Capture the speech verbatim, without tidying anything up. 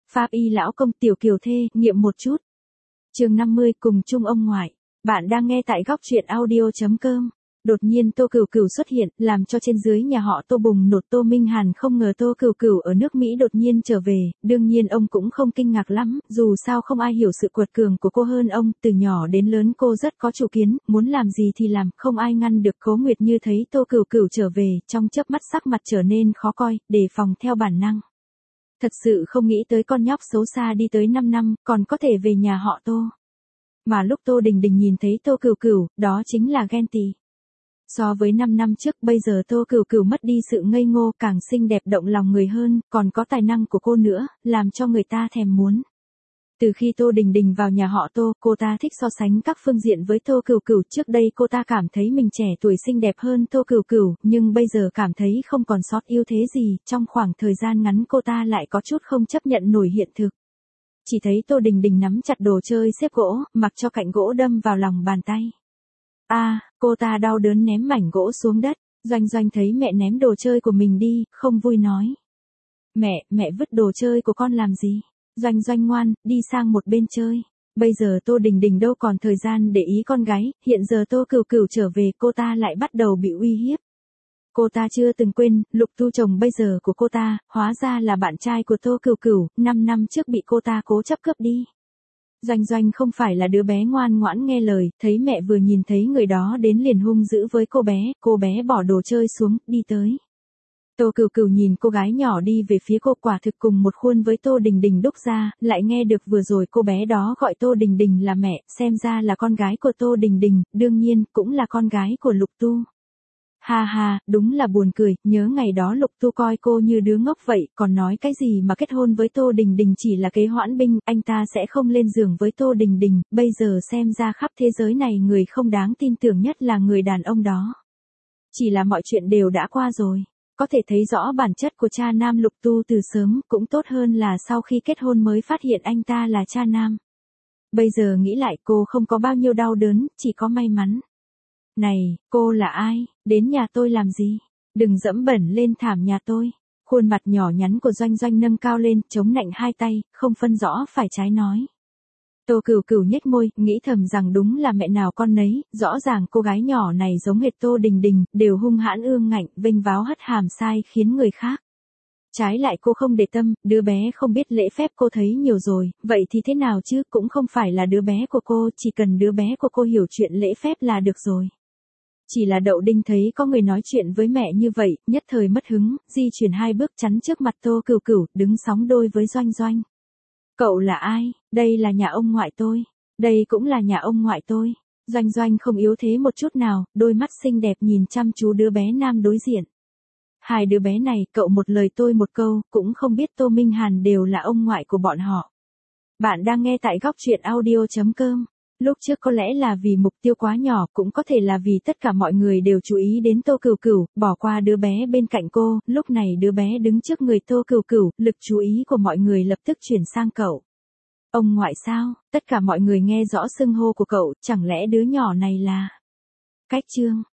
Pháp y lão công tiểu kiều thê, nghiệm một chút. Chương năm mươi cùng chung ông ngoại. Bạn đang nghe tại góc truyện audio chấm com. Đột nhiên Tô Cửu Cửu xuất hiện, làm cho trên dưới nhà họ Tô bùng nổ. Tô Minh Hàn không ngờ Tô Cửu Cửu ở nước Mỹ đột nhiên trở về, đương nhiên ông cũng không kinh ngạc lắm, dù sao không ai hiểu sự quật cường của cô hơn ông, từ nhỏ đến lớn cô rất có chủ kiến, muốn làm gì thì làm, không ai ngăn được. Cố Nguyệt Như thấy Tô Cửu Cửu trở về, trong chớp mắt sắc mặt trở nên khó coi, đề phòng theo bản năng. Thật sự không nghĩ tới con nhóc xấu xa đi tới năm năm, còn có thể về nhà họ Tô. Mà lúc Tô Đình Đình nhìn thấy Tô Cửu Cửu, đó chính là ghen tị. So với năm năm trước, bây giờ Tô Cửu Cửu mất đi sự ngây ngô, càng xinh đẹp động lòng người hơn, còn có tài năng của cô nữa, làm cho người ta thèm muốn. Từ khi Tô Đình Đình vào nhà họ Tô, cô ta thích so sánh các phương diện với Tô Cửu Cửu. Trước đây cô ta cảm thấy mình trẻ tuổi xinh đẹp hơn Tô Cửu Cửu, nhưng bây giờ cảm thấy không còn sót ưu thế gì. Trong khoảng thời gian ngắn cô ta lại có chút không chấp nhận nổi hiện thực. Chỉ thấy Tô Đình Đình nắm chặt đồ chơi xếp gỗ, mặc cho cạnh gỗ đâm vào lòng bàn tay. A, à, cô ta đau đớn ném mảnh gỗ xuống đất. Doanh Doanh thấy mẹ ném đồ chơi của mình đi, không vui nói. Mẹ, mẹ vứt đồ chơi của con làm gì? Doanh Doanh ngoan, đi sang một bên chơi. Bây giờ Tô Đình Đình đâu còn thời gian để ý con gái, hiện giờ Tô Cửu Cửu trở về cô ta lại bắt đầu bị uy hiếp. Cô ta chưa từng quên, Lục Tu chồng bây giờ của cô ta, hóa ra là bạn trai của Tô Cửu Cửu, năm năm trước bị cô ta cố chấp cướp đi. Doanh Doanh không phải là đứa bé ngoan ngoãn nghe lời, thấy mẹ vừa nhìn thấy người đó đến liền hung dữ với cô bé, cô bé bỏ đồ chơi xuống, đi tới. Tô Cửu Cửu nhìn cô gái nhỏ đi về phía cô, quả thực cùng một khuôn với Tô Đình Đình đúc ra, lại nghe được vừa rồi cô bé đó gọi Tô Đình Đình là mẹ, xem ra là con gái của Tô Đình Đình, đương nhiên, cũng là con gái của Lục Tu. Ha ha, đúng là buồn cười, nhớ ngày đó Lục Tu coi cô như đứa ngốc vậy, còn nói cái gì mà kết hôn với Tô Đình Đình chỉ là kế hoãn binh, anh ta sẽ không lên giường với Tô Đình Đình, bây giờ xem ra khắp thế giới này người không đáng tin tưởng nhất là người đàn ông đó. Chỉ là mọi chuyện đều đã qua rồi, có thể thấy rõ bản chất của cha nam Lục Tu từ sớm, cũng tốt hơn là sau khi kết hôn mới phát hiện anh ta là cha nam. Bây giờ nghĩ lại cô không có bao nhiêu đau đớn, chỉ có may mắn. Này, cô là ai, đến nhà tôi làm gì? Đừng dẫm bẩn lên thảm nhà tôi. Khuôn mặt nhỏ nhắn của Doanh Doanh nâng cao lên, chống nạnh hai tay, không phân rõ phải trái nói. Tô Cửu Cửu nhếch môi, nghĩ thầm rằng đúng là mẹ nào con nấy, rõ ràng cô gái nhỏ này giống hệt Tô Đình Đình, đều hung hãn ương ngạnh, vênh váo hất hàm sai khiến người khác. Trái lại cô không để tâm, đứa bé không biết lễ phép cô thấy nhiều rồi, vậy thì thế nào chứ, cũng không phải là đứa bé của cô, chỉ cần đứa bé của cô hiểu chuyện lễ phép là được rồi. Chỉ là Đậu Đinh thấy có người nói chuyện với mẹ như vậy, nhất thời mất hứng, di chuyển hai bước chắn trước mặt Tô Cửu Cửu, đứng sóng đôi với Doanh Doanh. Cậu là ai? Đây là nhà ông ngoại tôi. Đây cũng là nhà ông ngoại tôi. Doanh Doanh không yếu thế một chút nào, đôi mắt xinh đẹp nhìn chăm chú đứa bé nam đối diện. Hai đứa bé này, cậu một lời tôi một câu, cũng không biết Tô Minh Hàn đều là ông ngoại của bọn họ. Bạn đang nghe tại góc truyện audio chấm com. Lúc trước có lẽ là vì mục tiêu quá nhỏ, cũng có thể là vì tất cả mọi người đều chú ý đến Tô Cửu Cửu, bỏ qua đứa bé bên cạnh cô, lúc này đứa bé đứng trước người Tô Cửu Cửu, lực chú ý của mọi người lập tức chuyển sang cậu. Ông ngoại sao? Tất cả mọi người nghe rõ xưng hô của cậu, chẳng lẽ đứa nhỏ này là... Cách Trương,